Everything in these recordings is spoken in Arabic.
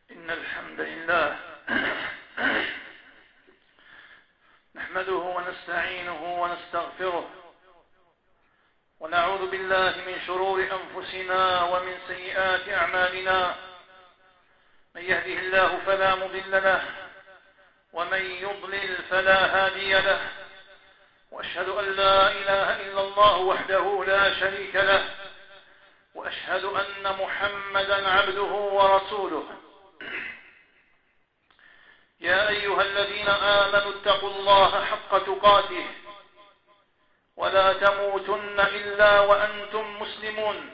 إن الحمد لله نحمده ونستعينه ونستغفره ونعوذ بالله من شرور أنفسنا ومن سيئات أعمالنا. من يهده الله فلا مضل له ومن يضلل فلا هادي له، وأشهد أن لا إله إلا الله وحده لا شريك له، وأشهد أن محمدا عبده ورسوله. يا أيها الذين آمنوا اتقوا الله حق تقاته ولا تموتن إلا وأنتم مسلمون.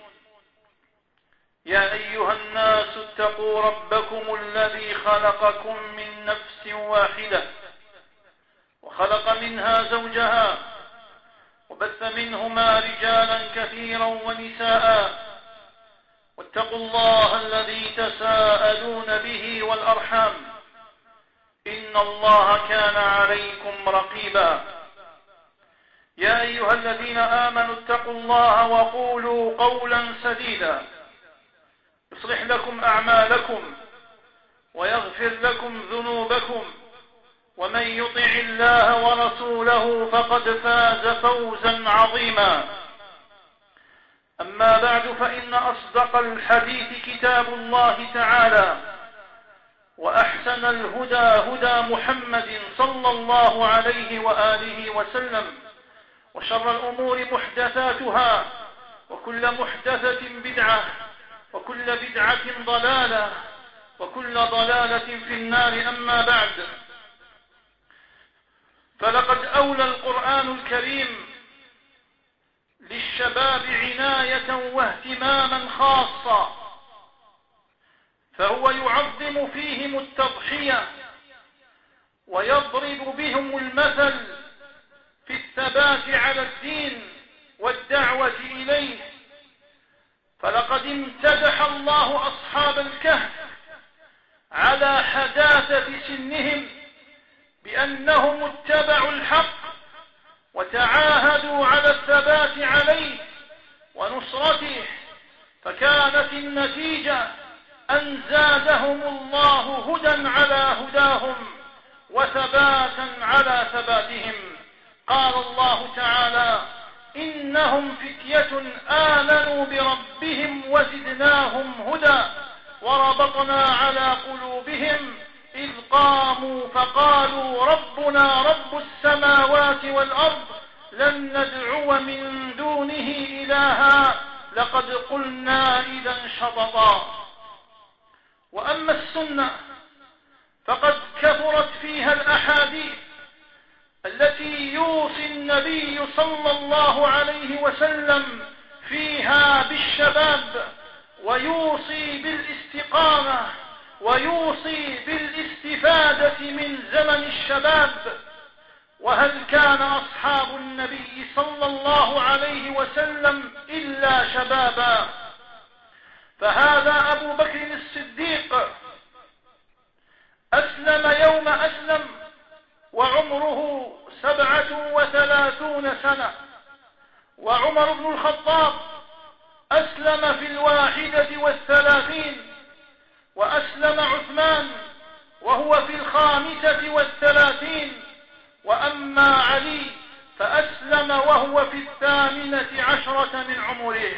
يا أيها الناس اتقوا ربكم الذي خلقكم من نفس واحدة وخلق منها زوجها وبث منهما رجالا كثيرا ونساء، واتقوا الله الذي تساءلون به والأرحام إن الله كان عليكم رقيبا. يا أيها الذين آمنوا اتقوا الله وقولوا قولا سديدا يصلح لكم أعمالكم ويغفر لكم ذنوبكم، ومن يطع الله ورسوله فقد فاز فوزا عظيما. أما بعد، فإن أصدق الحديث كتاب الله تعالى، وأحسن الهدى هدى محمد صلى الله عليه وآله وسلم، وشر الأمور محدثاتها، وكل محدثة بدعة، وكل بدعة ضلالة، وكل ضلالة في النار. أما بعد، فلقد أولى القرآن الكريم للشباب عناية واهتماما خاصا، فهو يعظم فيهم التضحية ويضرب بهم المثل في الثبات على الدين والدعوة إليه. فلقد امتدح الله أصحاب الكهف على حداثة سنهم بأنهم اتبعوا الحق وتعاهدوا على الثبات عليه ونصرته، فكانت النتيجة أن زادهم الله هدى على هداهم وثباتا على ثباتهم. قال الله تعالى: إنهم فتية آمنوا بربهم وزدناهم هدى وربطنا على قلوبهم إذ قاموا فقالوا ربنا رب السماوات والأرض لن ندعو من دونه إلها لقد قلنا إذا شططا. وأما السنة فقد كثرت فيها الأحاديث التي يوصي النبي صلى الله عليه وسلم فيها بالشباب، ويوصي بالاستقامة، ويوصي بالاستفادة من زمن الشباب. وهل كان أصحاب النبي صلى الله عليه وسلم إلا شبابا؟ فهذا أبو بكر الصديق أسلم يوم أسلم وعمره 37 سنة، وعمر بن الخطاب أسلم في 31، وأسلم عثمان وهو في 35، وأما علي فأسلم وهو في 18 من عمره.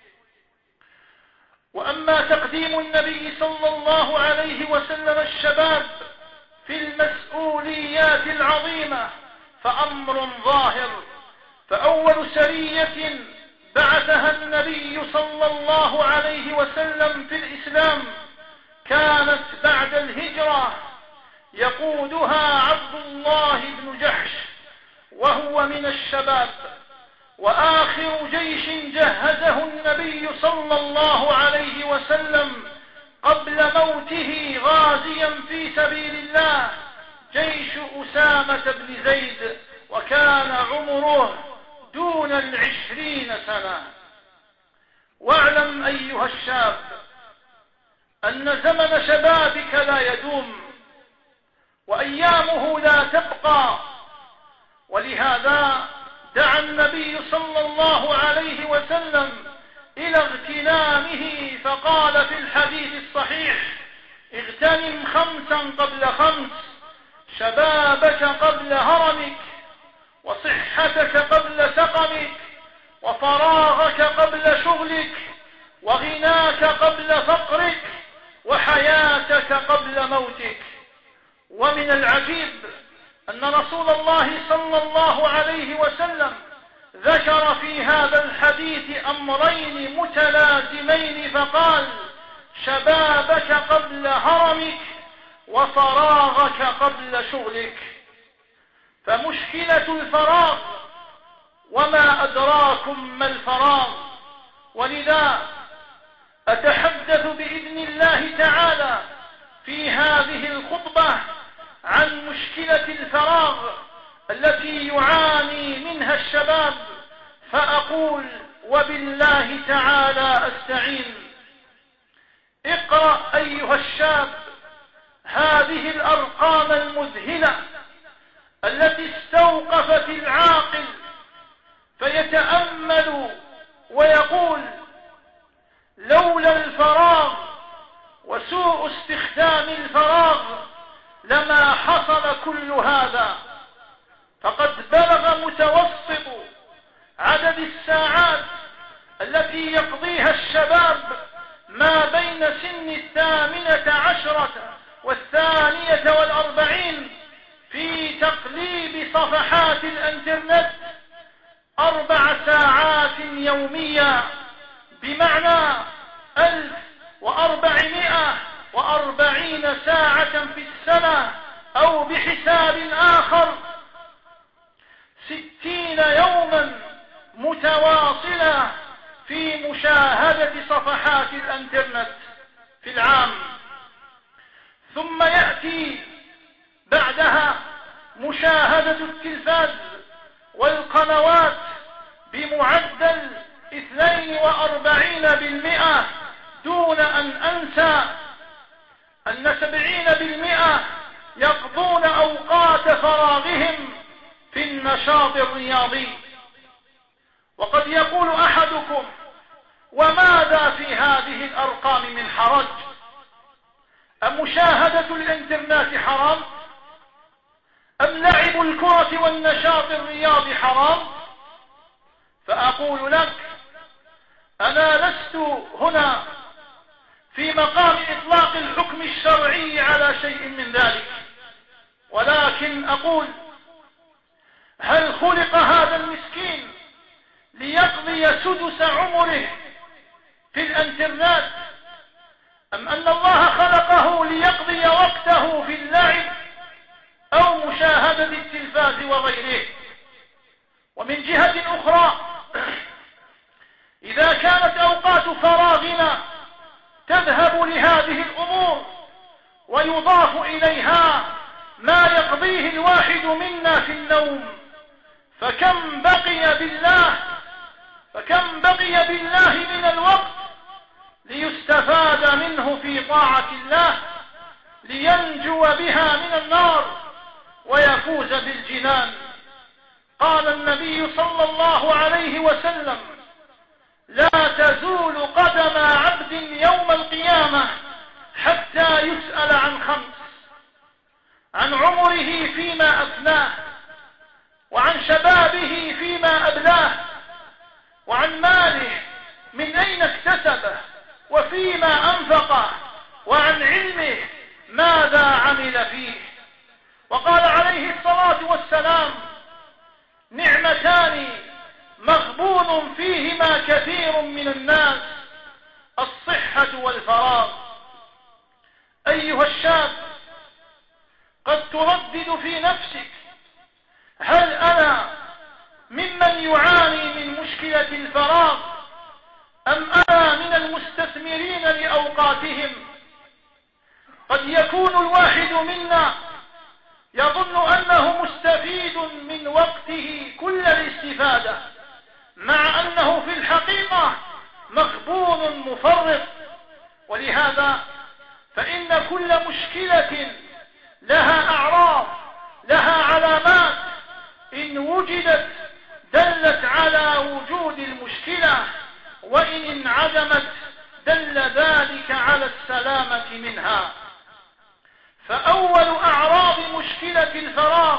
وأما تقديم النبي صلى الله عليه وسلم الشباب في المسؤوليات العظيمة فأمر ظاهر. فأول سرية بعثها النبي صلى الله عليه وسلم في الإسلام كانت بعد الهجرة، يقودها عبد الله بن جحش وهو من الشباب. وآخر جيش جهزه النبي صلى الله عليه وسلم قبل موته غازيا في سبيل الله جيش أسامة بن زيد، وكان عمره دون 20 سنة. واعلم أيها الشاب أن زمن شبابك لا يدوم وأيامه لا تبقى، ولهذا دعا النبي صلى الله عليه وسلم إلى اغتنامه، فقال في الحديث الصحيح: اغتنم اغتنم 5 قبل 5: شبابك قبل هرمك، وصحتك قبل سقمك، وفراغك قبل شغلك، وغناك قبل فقرك، وحياتك قبل موتك. ومن العجيب أن رسول الله صلى الله عليه وسلم ذكر في هذا الحديث أمرين متلازمين فقال: شبابك قبل هرمك، وفراغك قبل شغلك. فمشكلة الفراغ، وما أدراكم ما الفراغ. ولذا أتحدث بإذن الله تعالى في هذه الخطبة عن مشكلة الفراغ التي يعاني منها الشباب، فأقول: وبالله تعالى أستعين. اقرأ أيها الشاب هذه الأرقام المذهلة التي استوقفت العاقل فيتأمل ويقول: لولا الفراغ وسوء استخدام الفراغ لما حصل كل هذا. فقد بلغ متوسط عدد الساعات التي يقضيها الشباب ما بين سن 18 و42 في تقليب صفحات الانترنت 4 ساعات يوميا، بمعنى 1440 ساعة في السنة، أو بحساب آخر 60 يوما متواصلة في مشاهدة صفحات الانترنت في العام. ثم يأتي بعدها مشاهدة التلفاز والقنوات بمعدل 42%، دون أن أنسى أن 70% يقضون أوقات فراغهم في النشاط الرياضي. وقد يقول أحدكم: وماذا في هذه الأرقام من حرج؟ أمشاهدة الإنترنت حرام؟ أم لعب الكرة والنشاط الرياضي حرام؟ فأقول لك: أنا لست هنا في مقام إطلاق الحكم الشرعي على شيء من ذلك، ولكن أقول: هل خلق هذا المسكين ليقضي سدس عمره في الانترنت، أم أن الله خلقه ليقضي وقته في اللعب أو مشاهدة التلفاز وغيره؟ ومن جهة أخرى، إذا كانت أوقات فراغنا تذهب لهذه الأمور ويضاف إليها ما يقضيه الواحد منا في النوم، فكم بقي بالله من الوقت ليستفاد منه في طاعة الله، لينجو بها من النار ويفوز بالجنان. قال النبي صلى الله عليه وسلم: لا تزول قدم عبد يوم القيامة حتى يسأل عن 5: عن عمره فيما أفناه، وعن شبابه فيما أبلاه، وعن ماله من أين اكتسبه وفيما أنفقه، وعن علمه ماذا عمل فيه. وقال عليه الصلاة والسلام: نعمتان مغبون فيهما كثير من الناس: الصحة والفراغ. أيها الشاب، قد تردد في نفسك: هل أنا ممن يعاني من مشكلة الفراغ، أم أنا من المستثمرين لأوقاتهم؟ قد يكون الواحد منا يظن أنه مستفيد من وقته كل الاستفادة، مع أنه في الحقيقة مغبون مفرط. ولهذا فإن كل مشكلة لها أعراض، لها علامات، إن وجدت دلت على وجود المشكلة، وإن انعدمت دل ذلك على السلامة منها. فأول أعراض مشكلة الفراغ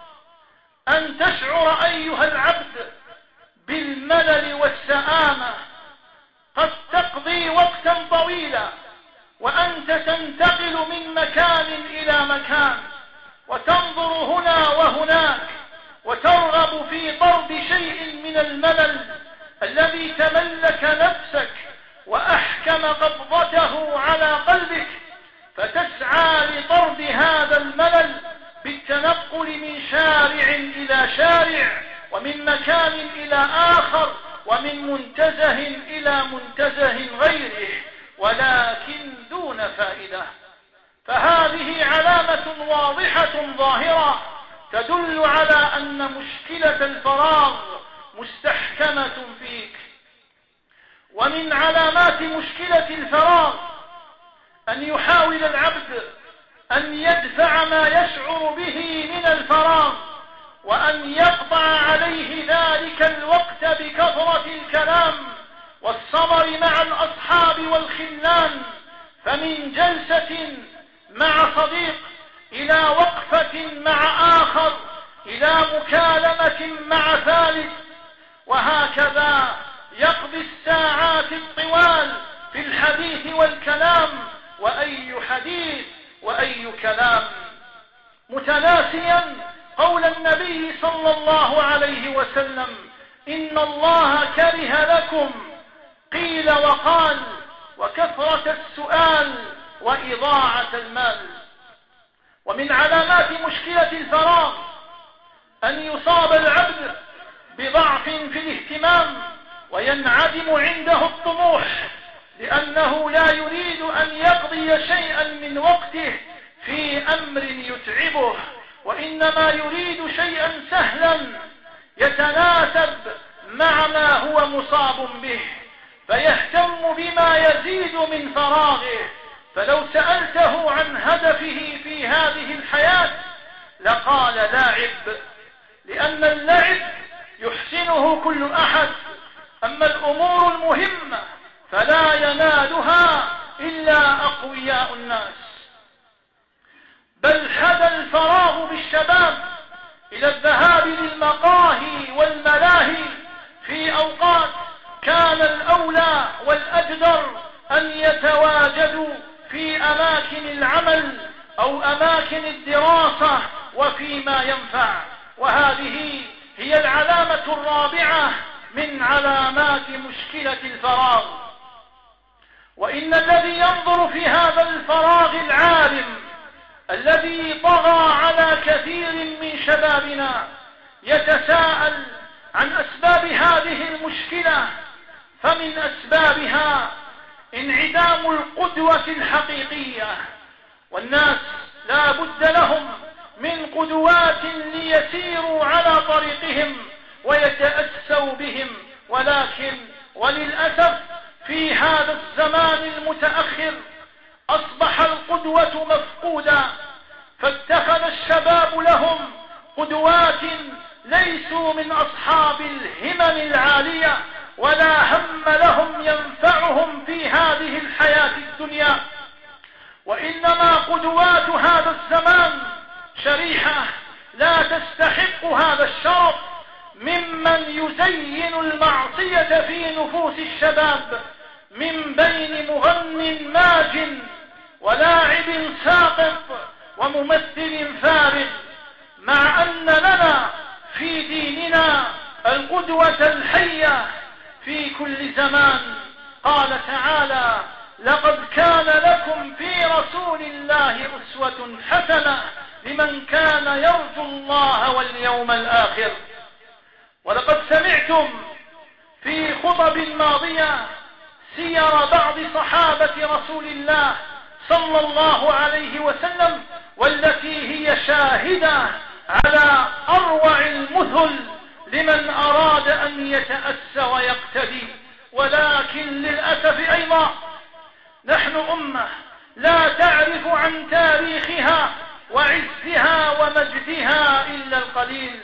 أن تشعر أيها العبد بالملل والسآمة. قد تقضي وقتا طويلا وأنت تنتقل من مكان إلى مكان وتنظر هنا وهناك وترغب في طرد شيء من الملل الذي تملك نفسك وأحكم قبضته على قلبك، فتسعى لطرد هذا الملل بالتنقل من شارع إلى شارع ومن مكان إلى آخر ومن منتزه إلى منتزه غيره، ولكن دون فائدة. فهذه علامة واضحة ظاهرة تدل على أن مشكلة الفراغ مستحكمة فيك. ومن علامات مشكلة الفراغ أن يحاول العبد أن يدفع ما يشعر به من الفراغ وأن يقطع عليه ذلك الوقت بكثرة الكلام والصبر مع الأصحاب والخلان، فمن جلسة مع صديق إلى وقفة مع آخر إلى مكالمة مع ثالث، وهكذا يقضي الساعات الطوال في الحديث والكلام، وأي حديث وأي كلام، متناسيا قول النبي صلى الله عليه وسلم: إن الله كره لكم قيل وقال وكثرة السؤال وإضاعة المال. ومن علامات مشكلة الفراغ أن يصاب العبد بضعف في الاهتمام وينعدم عنده الطموح، لأنه لا يريد أن يقضي شيئا من وقته في أمر يتعبه، وإنما يريد شيئا سهلا يتناسب مع ما هو مصاب به، فيهتم بما يزيد من فراغه. فلو سألته عن هدفه في هذه الحياة لقال لاعب، لأن اللعب يحسنه كل أحد، أما الأمور المهمة فلا ينالها إلا أقوياء الناس. بل حدا الفراغ بالشباب إلى الذهاب للمقاهي والملاهي في أوقات كان الأولى والأجدر أن يتواجدوا في أماكن العمل أو أماكن الدراسة وفيما ينفع. وهذه هي العلامة الرابعة من علامات مشكلة الفراغ. وإن الذي ينظر في هذا الفراغ العارم الذي طغى على كثير من شبابنا يتساءل عن أسباب هذه المشكلة، فمن أسبابها انعدام القدوة الحقيقية، والناس لا بد لهم من قدوات ليسيروا على طريقهم ويتأسوا بهم، ولكن وللأسف في هذا الزمان المتأخر أصبح القدوة مفقودة، فاتخذ الشباب لهم قدوات ليسوا من أصحاب الهمم العالية ولا هم لهم ينفعهم في هذه الحياة الدنيا، وإنما قدوات هذا الزمان شريحة لا تستحق هذا الشرف ممن يزين المعصية في نفوس الشباب، من بين مغن ماج ولاعب ساقط وممثل فارغ، مع أن لنا في ديننا القدوة الحية في كل زمان. قال تعالى: لقد كان لكم في رسول الله أسوة حسنة لمن كان يرجو الله واليوم الآخر. ولقد سمعتم في خطب ماضية سير بعض صحابة رسول الله صلى الله عليه وسلم، والتي هي شاهدة على أروع المثل لمن أراد أن يتأسى ويقتدي. ولكن للأسف أيضا نحن أمة لا تعرف عن تاريخها وعزها ومجدها إلا القليل.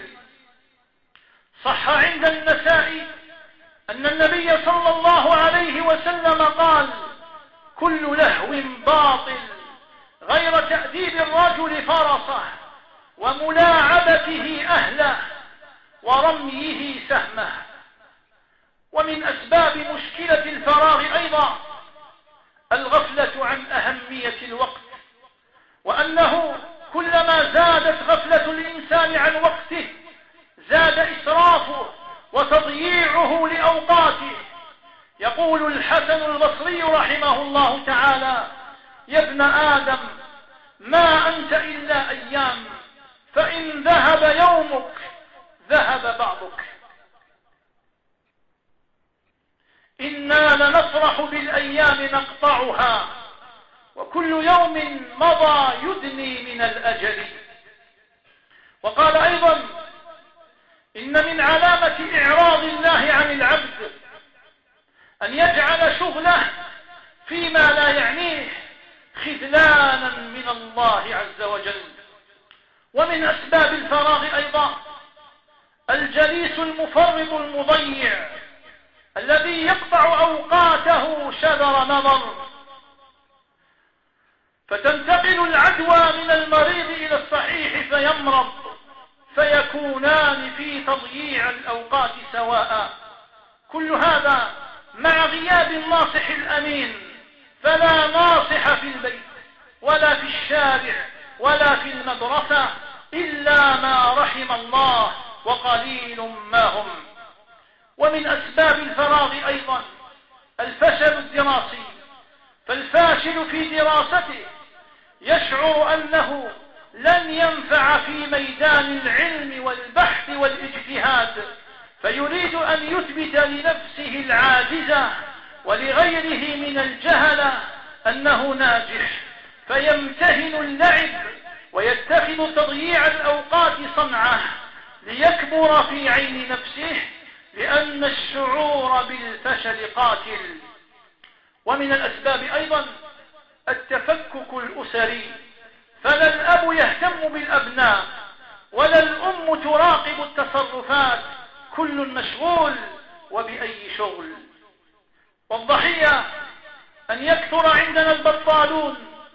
صح عند النسائي أن النبي صلى الله عليه وسلم قال: كل لهو باطل غير وتأديب الرجل فرسه وملاعبته أهله ورميه سهمه. ومن أسباب مشكلة الفراغ أيضا الغفلة عن أهمية الوقت، وأنه كلما زادت غفلة الإنسان عن وقته زاد إسرافه وتضييعه لأوقاته. يقول الحسن البصري رحمه الله تعالى: يا ابن آدم ما أنت إلا أيام، فإن ذهب يومك ذهب بعضك. إنا لنفرح بالأيام نقطعها، وكل يوم مضى يدني من الأجل. وقال أيضا: إن من علامة إعراض الله عن العبد أن يجعل شغله فيما لا يعنيه خذلانا من الله عز وجل. ومن أسباب الفراغ أيضا الجليس المفرط المضيع الذي يقطع أوقاته شذر نظر، فتنتقل العدوى من المريض إلى الصحيح فيمرض، فيكونان في تضييع الأوقات سواء. كل هذا مع غياب الناصح الأمين، فلا ناصح في البيت ولا في الشارع ولا في المدرسة إلا ما رحم الله، وقليل ما هم. ومن أسباب الفراغ أيضا الفشل الدراسي، فالفاشل في دراسته يشعر أنه لن ينفع في ميدان العلم والبحث والاجتهاد، فيريد أن يثبت لنفسه العاجزة ولغيره من الجهلة أنه ناجح، فيمتهن اللعب ويتخذ تضييع الأوقات صنعة ليكبر في عين نفسه، لأن الشعور بالفشل قاتل. ومن الأسباب أيضا التفكك الأسري، فلا الأب يهتم بالأبناء ولا الأم تراقب التصرفات، كل مشغول وبأي شغل. والضحية أن يكثر عندنا البطالون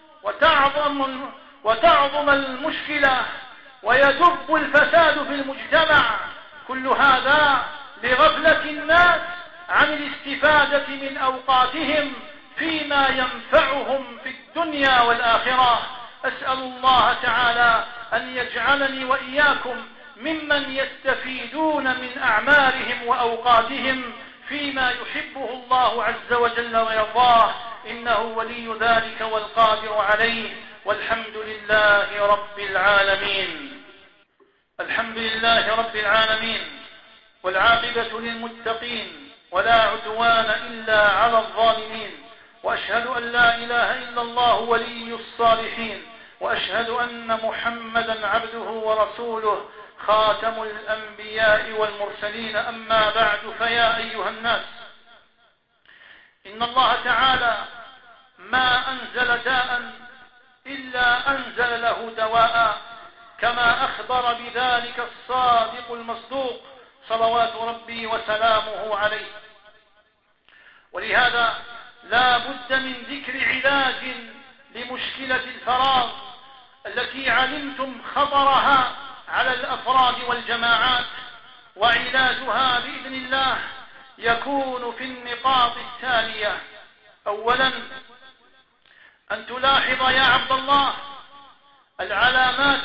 وتعظم المشكلة ويدب الفساد في المجتمع، كل هذا لغفلة الناس عن الاستفادة من أوقاتهم فيما ينفعهم في الدنيا والآخرة. أسأل الله تعالى أن يجعلني وإياكم ممن يستفيدون من أعمارهم وأوقاتهم فيما يحبه الله عز وجل ويرضاه، إنه ولي ذلك والقادر عليه، والحمد لله رب العالمين. الحمد لله رب العالمين، والعاقبة للمتقين، ولا عدوان إلا على الظالمين، وأشهد أن لا إله إلا الله ولي الصالحين، وأشهد أن محمدا عبده ورسوله خاتم الأنبياء والمرسلين. أما بعد، فيا أيها الناس، إن الله تعالى ما أنزل داء إلا أنزل له دواء، كما أخبر بذلك الصادق المصدوق صلوات ربي وسلامه عليه. ولهذا لا بد من ذكر علاج لمشكلة الفراغ التي علمتم خطرها على الأفراد والجماعات، وعلاجها بإذن الله يكون في النقاط التالية. أولا، أن تلاحظ يا عبد الله العلامات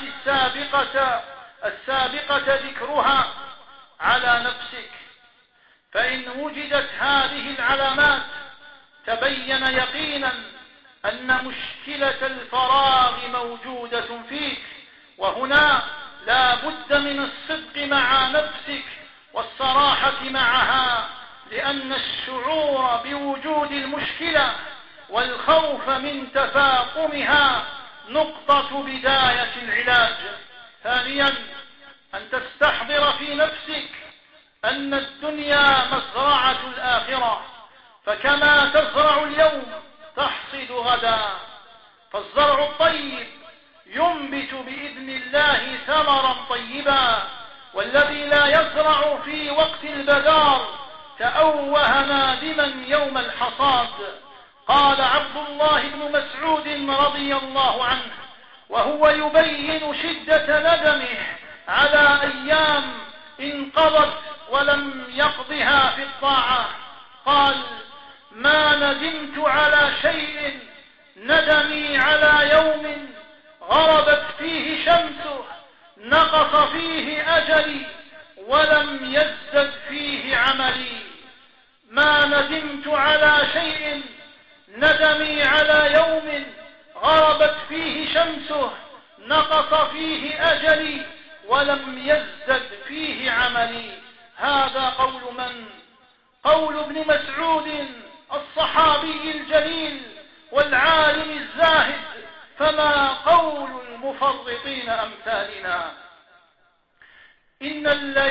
السابقة ذكرها على نفسك، فإن وجدت هذه العلامات تبين يقينا أن مشكلة الفراغ موجودة فيك. وهنا لا بد من الصدق مع نفسك والصراحة معها، لأن الشعور بوجود المشكلة والخوف من تفاقمها نقطة بداية العلاج. ثانيا، أن تستحضر في نفسك أن الدنيا مزرعة الآخرة، فكما تزرع اليوم تحصد غدا، فالزرع الطيب ينبت بإذن الله ثمرا طيبا، والذي لا يزرع في وقت البذار تأوه نادما يوم الحصاد. قال عبد الله بن مسعود رضي الله عنه: وهو يبين شدة ندمه على أيام انقضت ولم يقضها في الطاعة. قال: ما ندمت على شيء ندمي على يوم غربت فيه شمسه نقص فيه أجلي ولم يزدد فيه عملي. ما ندمت على شيء ندمي على يوم غربت فيه شمسه نقص فيه أجلي ولم يزدد فيه عملي. هذا قول من؟ قول ابن مسعود الصحابي الجليل والعالم الزاهد، فما قول المفرطين أمثالنا؟ إن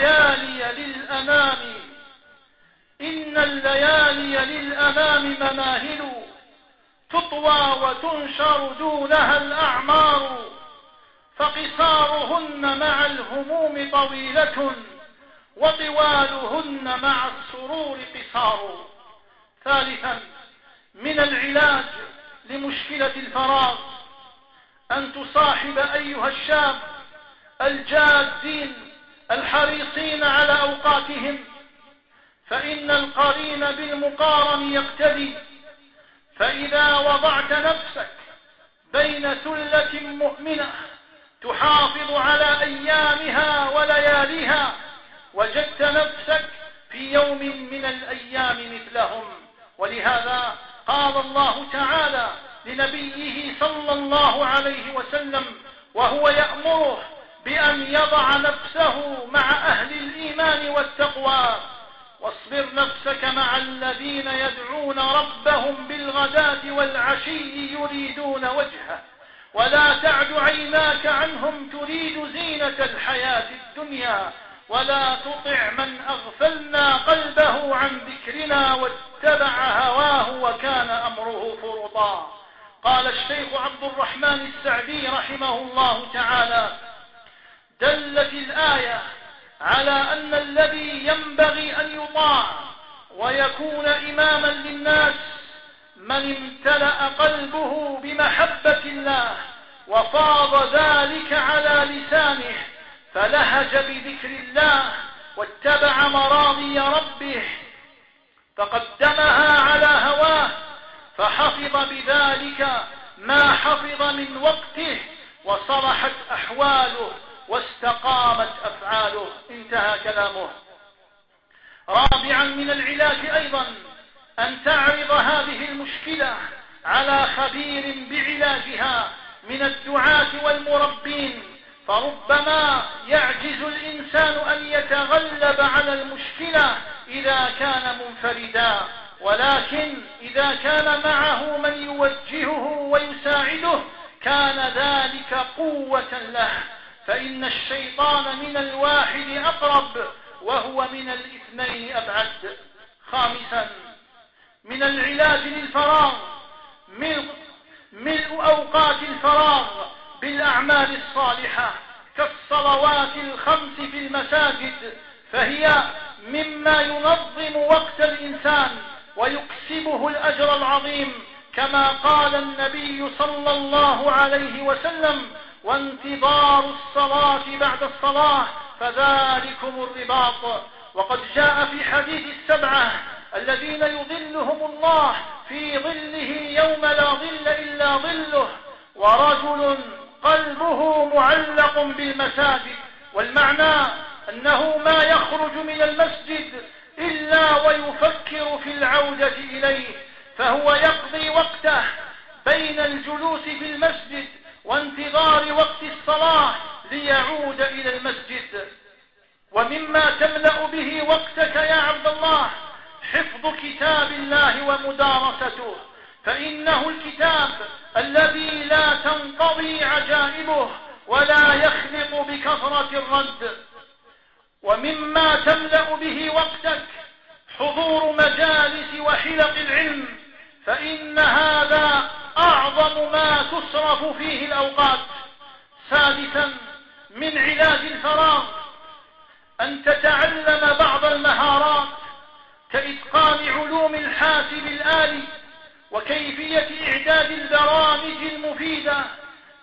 الليالي للأمام مناهل تطوى وتنشر دونها الأعمار، فقصارهن مع الهموم طويلة وطوالهن مع السرور قصار. ثالثا، من العلاج لمشكلة الفراغ أن تصاحب أيها الشاب الجادين الحريصين على أوقاتهم، فإن القرين بالمقارن يقتدي. فإذا وضعت نفسك بين ثلة مؤمنة تحافظ على أيامها ولياليها، وجدت نفسك في يوم من الأيام مثلهم. ولهذا قال الله تعالى لنبيه صلى الله عليه وسلم وهو يأمره بأن يضع نفسه مع أهل الإيمان والتقوى: واصبر نفسك مع الذين يدعون ربهم بالغداة والعشي يريدون وجهه ولا تعد عيناك عنهم تريد زينة الحياة الدنيا ولا تطع من أغفلنا قلبه عن ذكرنا واتبع هواه وكان أمره فرطا. قال الشيخ عبد الرحمن السعدي رحمه الله تعالى: دلت الآية على أن الذي ينبغي أن يطاع ويكون إماما للناس من امتلأ قلبه بمحبة الله وفاض ذلك على لسانه فلهج بذكر الله واتبع مراضي ربه فقدمها على هواه فحفظ بذلك ما حفظ من وقته وصلحت أحواله واستقامت أفعاله. انتهى كلامه. رابعا، من العلاج أيضا أن تعرض هذه المشكلة على خبير بعلاجها من الدعاة والمربين، فربما يعجز الإنسان أن يتغلب على المشكلة إذا كان منفردا، ولكن إذا كان معه من يوجهه ويساعده كان ذلك قوة له، فإن الشيطان من الواحد أقرب وهو من الاثنين أبعد. خامسا، من العلاج للفراغ ملء أوقات الفراغ بالأعمال الصالحة كالصلوات الخمس في المساجد، فهي مما ينظم وقت الإنسان ويكسبه الأجر العظيم، كما قال النبي صلى الله عليه وسلم: وانتظار الصلاة بعد الصلاة فذلكم الرباط. وقد جاء في حديث السبعة الذين يظلهم الله في ظله يوم لا ظل إلا ظله: ورجل قلبه معلق بالمساجد. والمعنى أنه ما يخرج من المسجد إلا ويفكر في العودة إليه، فهو يقضي وقته بين الجلوس في المسجد وانتظار وقت الصلاة ليعود إلى المسجد. ومما تملأ به وقتك يا عبد الله حفظ كتاب الله ومدارسته، فإنه الكتاب الذي لا تنقضي عجائبه ولا يخلق بكثرة الرد. ومما تملأ به وقتك حضور مجالس وحلق العلم، فإن هذا أعظم ما تصرف فيه الأوقات. سادسا، من علاج الفراغ أن تتعلم بعض المهارات كإتقان علوم الحاسب الآلي وكيفية إعداد البرامج المفيدة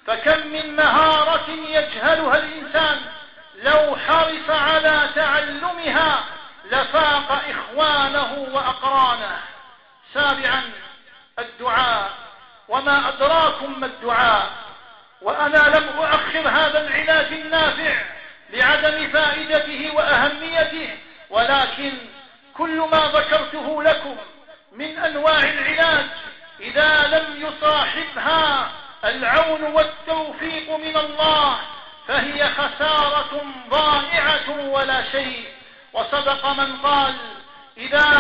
فكم من مهارة يجهلها الإنسان لو حرص على تعلمها لفاق إخوانه وأقرانه. سابعا الدعاء، وما أدراكم ما الدعاء. وأنا لم أؤخر هذا العلاج النافع لعدم فائدته وأهميته، ولكن كل ما ذكرته لكم من أنواع العلاج إذا لم يصاحبها العون والتوفيق من الله فهي خسارة ضائعة ولا شيء. وصدق من قال: إذا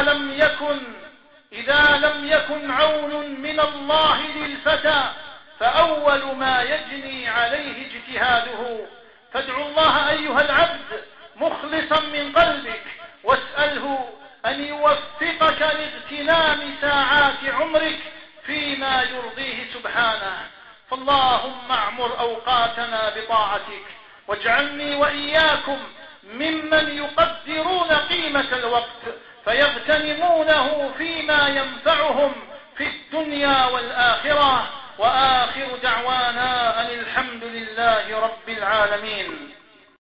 لم يكن عون من الله للفتى فأول ما يجني عليه اجتهاده. فادعوا الله أيها العبد مخلصا من قلبك، واسأله أن يوفقك لاغتنام ساعات عمرك فيما يرضيه سبحانه. فاللهم اعمر أوقاتنا بطاعتك، واجعلني وإياكم ممن يقدرون قيمة الوقت فيغتنمونه فيما ينفعهم في الدنيا والآخرة. وآخر دعوانا أن الحمد لله رب العالمين.